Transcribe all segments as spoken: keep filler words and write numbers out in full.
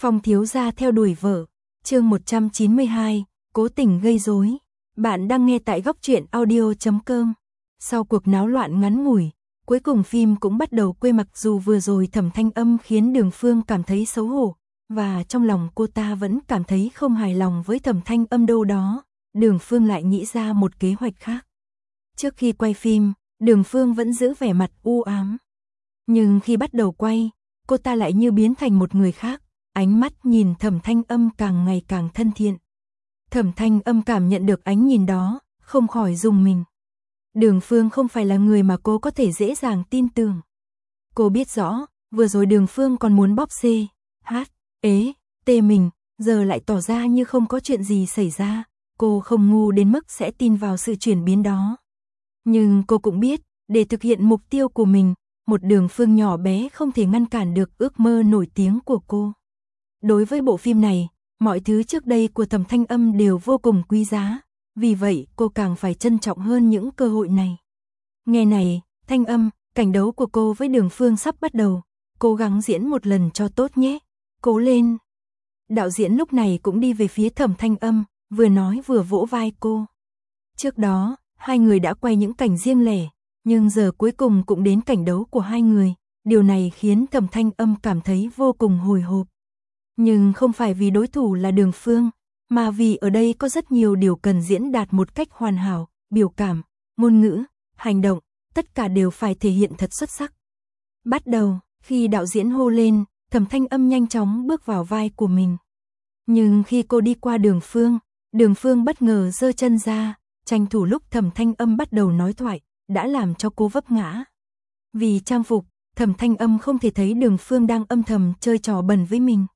Phong thiếu gia theo đuổi vợ, chương một trăm chín mươi hai, cố tình gây rối. Bạn đang nghe tại góc truyện audio chấm com. Sau cuộc náo loạn ngắn ngủi, cuối cùng phim cũng bắt đầu quay, mặc dù vừa rồi Thẩm Thanh Âm khiến Đường Phương cảm thấy xấu hổ, và trong lòng cô ta vẫn cảm thấy không hài lòng với Thẩm Thanh Âm đâu đó, Đường Phương lại nghĩ ra một kế hoạch khác. Trước khi quay phim, Đường Phương vẫn giữ vẻ mặt u ám. Nhưng khi bắt đầu quay, cô ta lại như biến thành một người khác, ánh mắt nhìn Thẩm Thanh Âm càng ngày càng thân thiện. Thẩm Thanh Âm cảm nhận được ánh nhìn đó, không khỏi rùng mình. Đường Phương không phải là người mà cô có thể dễ dàng tin tưởng. Cô biết rõ, vừa rồi Đường Phương còn muốn bóp xê, hát, ế, tê mình, giờ lại tỏ ra như không có chuyện gì xảy ra. Cô không ngu đến mức sẽ tin vào sự chuyển biến đó. Nhưng cô cũng biết, để thực hiện mục tiêu của mình, một Đường Phương nhỏ bé không thể ngăn cản được ước mơ nổi tiếng của cô. Đối với bộ phim này, mọi thứ trước đây của Thẩm Thanh Âm đều vô cùng quý giá, vì vậy cô càng phải trân trọng hơn những cơ hội này. Nghe này, Thanh Âm, cảnh đấu của cô với Đường Phương sắp bắt đầu, cố gắng diễn một lần cho tốt nhé, cố lên. Đạo diễn lúc này cũng đi về phía Thẩm Thanh Âm, vừa nói vừa vỗ vai cô. Trước đó, hai người đã quay những cảnh riêng lẻ, nhưng giờ cuối cùng cũng đến cảnh đấu của hai người, điều này khiến Thẩm Thanh Âm cảm thấy vô cùng hồi hộp. Nhưng không phải vì đối thủ là Đường Phương, mà vì ở đây có rất nhiều điều cần diễn đạt một cách hoàn hảo, biểu cảm, ngôn ngữ, hành động, tất cả đều phải thể hiện thật xuất sắc. Bắt đầu, khi đạo diễn hô lên, Thẩm Thanh Âm nhanh chóng bước vào vai của mình. Nhưng khi cô đi qua Đường Phương, Đường Phương bất ngờ giơ chân ra, tranh thủ lúc Thẩm Thanh Âm bắt đầu nói thoại, đã làm cho cô vấp ngã. Vì trang phục, Thẩm Thanh Âm không thể thấy Đường Phương đang âm thầm chơi trò bẩn với mình.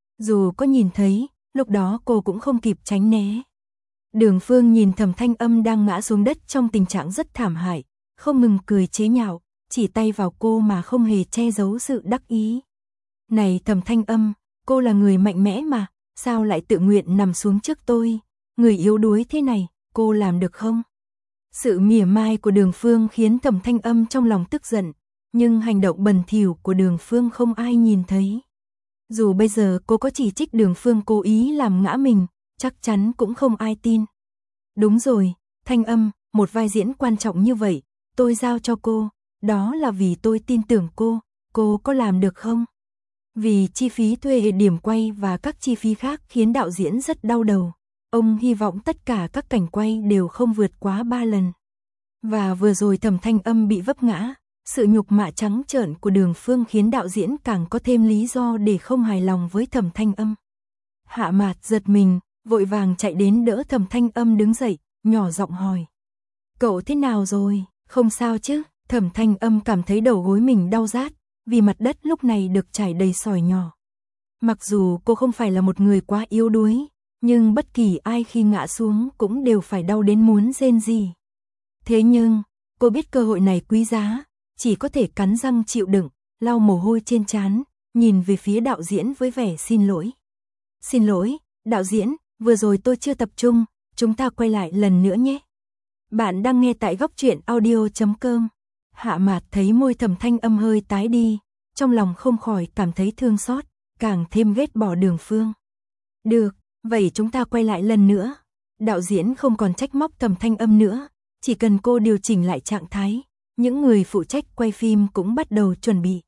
Dù có nhìn thấy, lúc đó cô cũng không kịp tránh né. Đường Phương nhìn Thẩm Thanh Âm đang ngã xuống đất trong tình trạng rất thảm hại, không ngừng cười chế nhạo, chỉ tay vào cô mà không hề che giấu sự đắc ý. Này Thẩm Thanh Âm, cô là người mạnh mẽ mà, sao lại tự nguyện nằm xuống trước tôi, người yếu đuối thế này, cô làm được không? Sự mỉa mai của Đường Phương khiến Thẩm Thanh Âm trong lòng tức giận, nhưng hành động bẩn thỉu của Đường Phương không ai nhìn thấy. Dù bây giờ cô có chỉ trích Đường Phương cố ý làm ngã mình, chắc chắn cũng không ai tin. Đúng rồi, Thanh Âm, một vai diễn quan trọng như vậy, tôi giao cho cô, đó là vì tôi tin tưởng cô, cô có làm được không? Vì chi phí thuê điểm quay và các chi phí khác khiến đạo diễn rất đau đầu. Ông hy vọng tất cả các cảnh quay đều không vượt quá ba lần. Và vừa rồi Thẩm Thanh Âm bị vấp ngã, sự nhục mạ trắng trợn của Đường Phương khiến đạo diễn càng có thêm lý do để không hài lòng với Thẩm Thanh Âm. Hạ Mạt giật mình, vội vàng chạy đến đỡ Thẩm Thanh Âm đứng dậy, nhỏ giọng hỏi. Cậu thế nào rồi, không sao chứ? Thẩm Thanh Âm cảm thấy đầu gối mình đau rát, vì mặt đất lúc này được trải đầy sỏi nhỏ. Mặc dù cô không phải là một người quá yếu đuối, nhưng bất kỳ ai khi ngã xuống cũng đều phải đau đến muốn rên rỉ. Thế nhưng, cô biết cơ hội này quý giá, chỉ có thể cắn răng chịu đựng, lau mồ hôi trên trán, nhìn về phía đạo diễn với vẻ xin lỗi. Xin lỗi, đạo diễn, vừa rồi tôi chưa tập trung, chúng ta quay lại lần nữa nhé. Bạn đang nghe tại góc truyện audio chấm com. Hạ Mạt thấy môi Thẩm Thanh Âm hơi tái đi, trong lòng không khỏi cảm thấy thương xót, càng thêm ghét bỏ Đường Phương. Được, vậy chúng ta quay lại lần nữa. Đạo diễn không còn trách móc Thẩm Thanh Âm nữa, chỉ cần cô điều chỉnh lại trạng thái, những người phụ trách quay phim cũng bắt đầu chuẩn bị.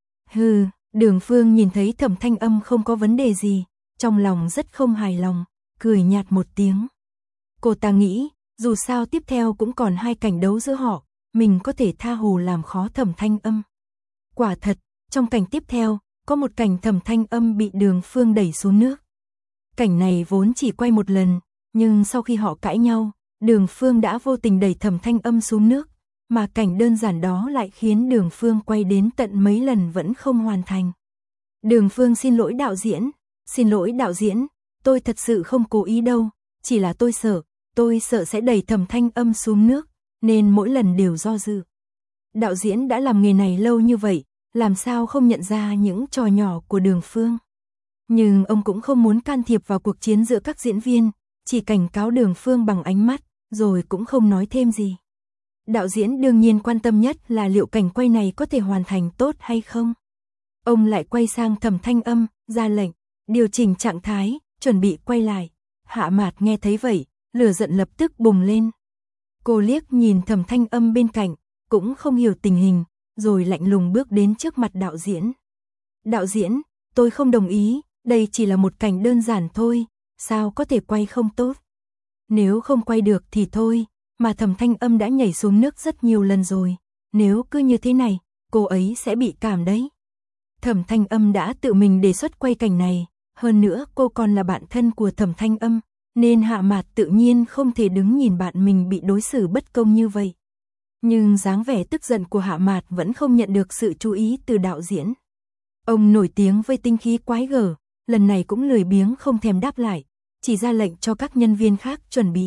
Hừ, Đường Phương nhìn thấy Thẩm Thanh Âm không có vấn đề gì, trong lòng rất không hài lòng, cười nhạt một tiếng. Cô ta nghĩ, dù sao tiếp theo cũng còn hai cảnh đấu giữa họ, mình có thể tha hồ làm khó Thẩm Thanh Âm. Quả thật, trong cảnh tiếp theo, có một cảnh Thẩm Thanh Âm bị Đường Phương đẩy xuống nước. Cảnh này vốn chỉ quay một lần, nhưng sau khi họ cãi nhau, Đường Phương đã vô tình đẩy Thẩm Thanh Âm xuống nước, mà cảnh đơn giản đó lại khiến Đường Phương quay đến tận mấy lần vẫn không hoàn thành. Đường Phương xin lỗi đạo diễn, xin lỗi đạo diễn, tôi thật sự không cố ý đâu, chỉ là tôi sợ, tôi sợ sẽ đẩy Thẩm Thanh Âm xuống nước, nên mỗi lần đều do dự. Đạo diễn đã làm nghề này lâu như vậy, làm sao không nhận ra những trò nhỏ của Đường Phương. Nhưng ông cũng không muốn can thiệp vào cuộc chiến giữa các diễn viên, chỉ cảnh cáo Đường Phương bằng ánh mắt, rồi cũng không nói thêm gì. Đạo diễn đương nhiên quan tâm nhất là liệu cảnh quay này có thể hoàn thành tốt hay không. Ông lại quay sang Thẩm Thanh Âm, ra lệnh, điều chỉnh trạng thái, chuẩn bị quay lại. Hạ Mạt nghe thấy vậy, lửa giận lập tức bùng lên. Cô liếc nhìn Thẩm Thanh Âm bên cạnh, cũng không hiểu tình hình, rồi lạnh lùng bước đến trước mặt đạo diễn. Đạo diễn, tôi không đồng ý, đây chỉ là một cảnh đơn giản thôi, sao có thể quay không tốt. Nếu không quay được thì thôi, mà Thẩm Thanh Âm đã nhảy xuống nước rất nhiều lần rồi, nếu cứ như thế này, cô ấy sẽ bị cảm đấy. Thẩm Thanh Âm đã tự mình đề xuất quay cảnh này, hơn nữa cô còn là bạn thân của Thẩm Thanh Âm, nên Hạ Mạt tự nhiên không thể đứng nhìn bạn mình bị đối xử bất công như vậy. Nhưng dáng vẻ tức giận của Hạ Mạt vẫn không nhận được sự chú ý từ đạo diễn. Ông nổi tiếng với tinh khí quái gở, lần này cũng lười biếng không thèm đáp lại, chỉ ra lệnh cho các nhân viên khác chuẩn bị.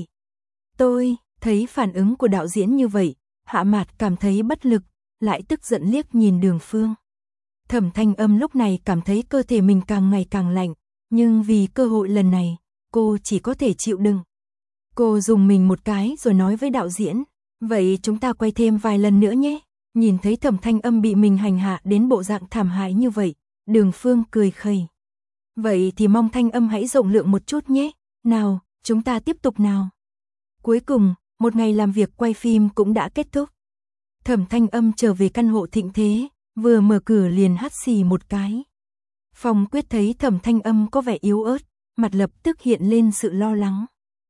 Tôi thấy phản ứng của đạo diễn như vậy, Hạ Mạt cảm thấy bất lực, lại tức giận liếc nhìn Đường Phương. Thẩm Thanh Âm lúc này cảm thấy cơ thể mình càng ngày càng lạnh, nhưng vì cơ hội lần này, cô chỉ có thể chịu đựng. Cô dùng mình một cái rồi nói với đạo diễn, vậy chúng ta quay thêm vài lần nữa nhé. Nhìn thấy Thẩm Thanh Âm bị mình hành hạ đến bộ dạng thảm hại như vậy, Đường Phương cười khẩy. Vậy thì mong Thanh Âm hãy rộng lượng một chút nhé. Nào, chúng ta tiếp tục nào. Cuối cùng, một ngày làm việc quay phim cũng đã kết thúc. Thẩm Thanh Âm trở về căn hộ thịnh thế, vừa mở cửa liền hắt xì một cái. Phong Quyết thấy Thẩm Thanh Âm có vẻ yếu ớt, mặt lập tức hiện lên sự lo lắng.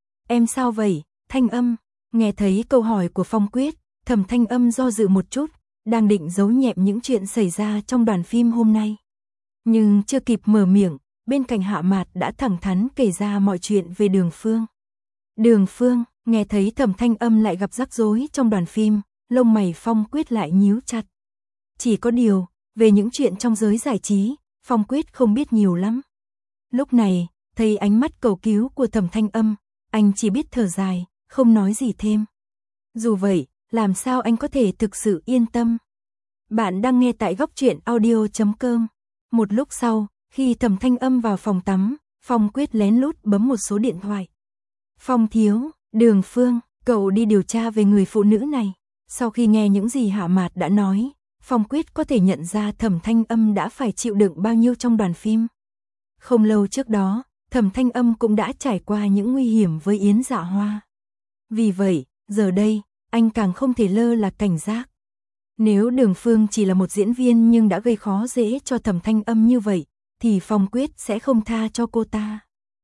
Em sao vậy, Thanh Âm? Nghe thấy câu hỏi của Phong Quyết, Thẩm Thanh Âm do dự một chút, đang định giấu nhẹm những chuyện xảy ra trong đoàn phim hôm nay. Nhưng chưa kịp mở miệng, bên cạnh Hạ Mạt đã thẳng thắn kể ra mọi chuyện về Đường Phương. Đường Phương, nghe thấy Thẩm Thanh Âm lại gặp rắc rối trong đoàn phim, lông mày Phong Quyết lại nhíu chặt. Chỉ có điều, về những chuyện trong giới giải trí, Phong Quyết không biết nhiều lắm. Lúc này, thấy ánh mắt cầu cứu của Thẩm Thanh Âm, anh chỉ biết thở dài, không nói gì thêm. Dù vậy, làm sao anh có thể thực sự yên tâm? Bạn đang nghe tại góc truyện audio chấm com. Một lúc sau, khi Thẩm Thanh Âm vào phòng tắm, Phong Quyết lén lút bấm một số điện thoại. Phong thiếu, Đường Phương, cậu đi điều tra về người phụ nữ này. Sau khi nghe những gì Hạ Mạt đã nói, Phong Quyết có thể nhận ra Thẩm Thanh Âm đã phải chịu đựng bao nhiêu trong đoàn phim. Không lâu trước đó, Thẩm Thanh Âm cũng đã trải qua những nguy hiểm với Yến Dạ Hoa. Vì vậy, giờ đây, anh càng không thể lơ là cảnh giác. Nếu Đường Phương chỉ là một diễn viên nhưng đã gây khó dễ cho Thẩm Thanh Âm như vậy, thì Phong Quyết sẽ không tha cho cô ta.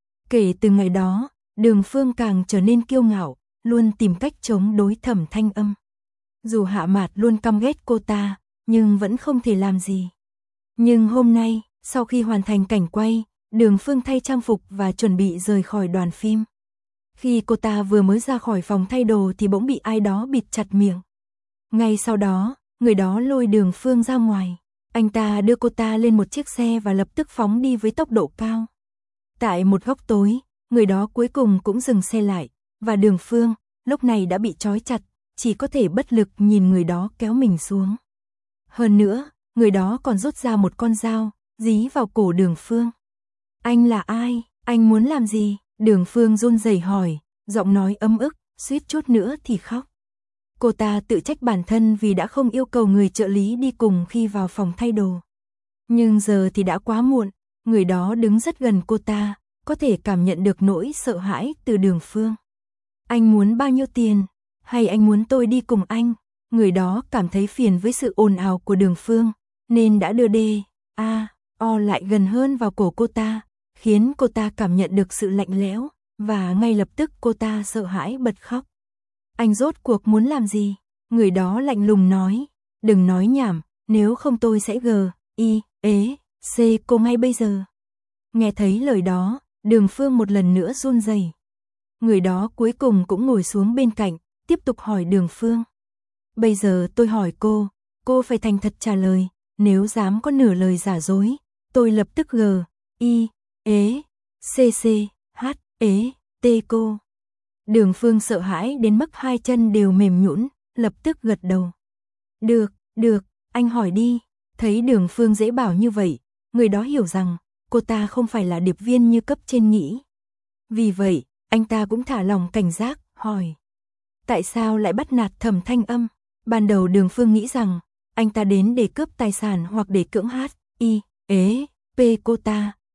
Kể từ ngày đó, Đường Phương càng trở nên kiêu ngạo, luôn tìm cách chống đối Thẩm Thanh Âm. Dù Hạ Mạt luôn căm ghét cô ta, nhưng vẫn không thể làm gì. Nhưng hôm nay, sau khi hoàn thành cảnh quay, Đường Phương thay trang phục và chuẩn bị rời khỏi đoàn phim. Khi cô ta vừa mới ra khỏi phòng thay đồ thì bỗng bị ai đó bịt chặt miệng. Ngay sau đó, người đó lôi Đường Phương ra ngoài. Anh ta đưa cô ta lên một chiếc xe và lập tức phóng đi với tốc độ cao. Tại một góc tối, người đó cuối cùng cũng dừng xe lại, và Đường Phương, lúc này đã bị trói chặt, chỉ có thể bất lực nhìn người đó kéo mình xuống. Hơn nữa, người đó còn rút ra một con dao, dí vào cổ Đường Phương. Anh là ai? Anh muốn làm gì? Đường Phương run rẩy hỏi, giọng nói ấm ức, suýt chút nữa thì khóc. Cô ta tự trách bản thân vì đã không yêu cầu người trợ lý đi cùng khi vào phòng thay đồ. Nhưng giờ thì đã quá muộn, người đó đứng rất gần cô ta, có thể cảm nhận được nỗi sợ hãi từ Đường Phương. Anh muốn bao nhiêu tiền? Hay anh muốn tôi đi cùng anh? Người đó cảm thấy phiền với sự ồn ào của Đường Phương, nên đã đưa đê, a, o lại gần hơn vào cổ cô ta, khiến cô ta cảm nhận được sự lạnh lẽo, và ngay lập tức cô ta sợ hãi bật khóc. Anh rốt cuộc muốn làm gì? Người đó lạnh lùng nói, đừng nói nhảm, nếu không tôi sẽ gờ, y, ế, c cô ngay bây giờ. Nghe thấy lời đó, Đường Phương một lần nữa run rẩy. Người đó cuối cùng cũng ngồi xuống bên cạnh, tiếp tục hỏi Đường Phương. Bây giờ tôi hỏi cô, cô phải thành thật trả lời, nếu dám có nửa lời giả dối, tôi lập tức gờ, y, ế, c c, h, ế, t cô. Đường Phương sợ hãi đến mức hai chân đều mềm nhũn, lập tức gật đầu. Được, được, anh hỏi đi. Thấy Đường Phương dễ bảo như vậy, người đó hiểu rằng cô ta không phải là điệp viên như cấp trên nghĩ. Vì vậy, anh ta cũng thả lòng cảnh giác, hỏi. Tại sao lại bắt nạt Thẩm Thanh Âm? Ban đầu Đường Phương nghĩ rằng anh ta đến để cướp tài sản hoặc để cưỡng hát, y, ế, p cô ta,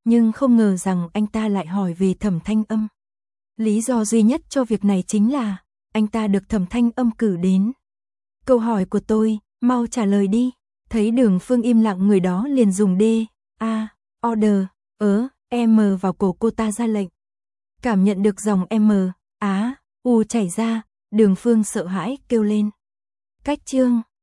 nhưng không ngờ rằng anh ta lại hỏi về Thẩm Thanh Âm. Lý do duy nhất cho việc này chính là anh ta được Thẩm Thanh Âm cử đến. Câu hỏi của tôi, mau trả lời đi. Thấy Đường Phương im lặng, người đó liền dùng D, A, order, ớ, M vào cổ cô ta ra lệnh. Cảm nhận được dòng M, Á, U chảy ra, Đường Phương sợ hãi kêu lên. Cách chương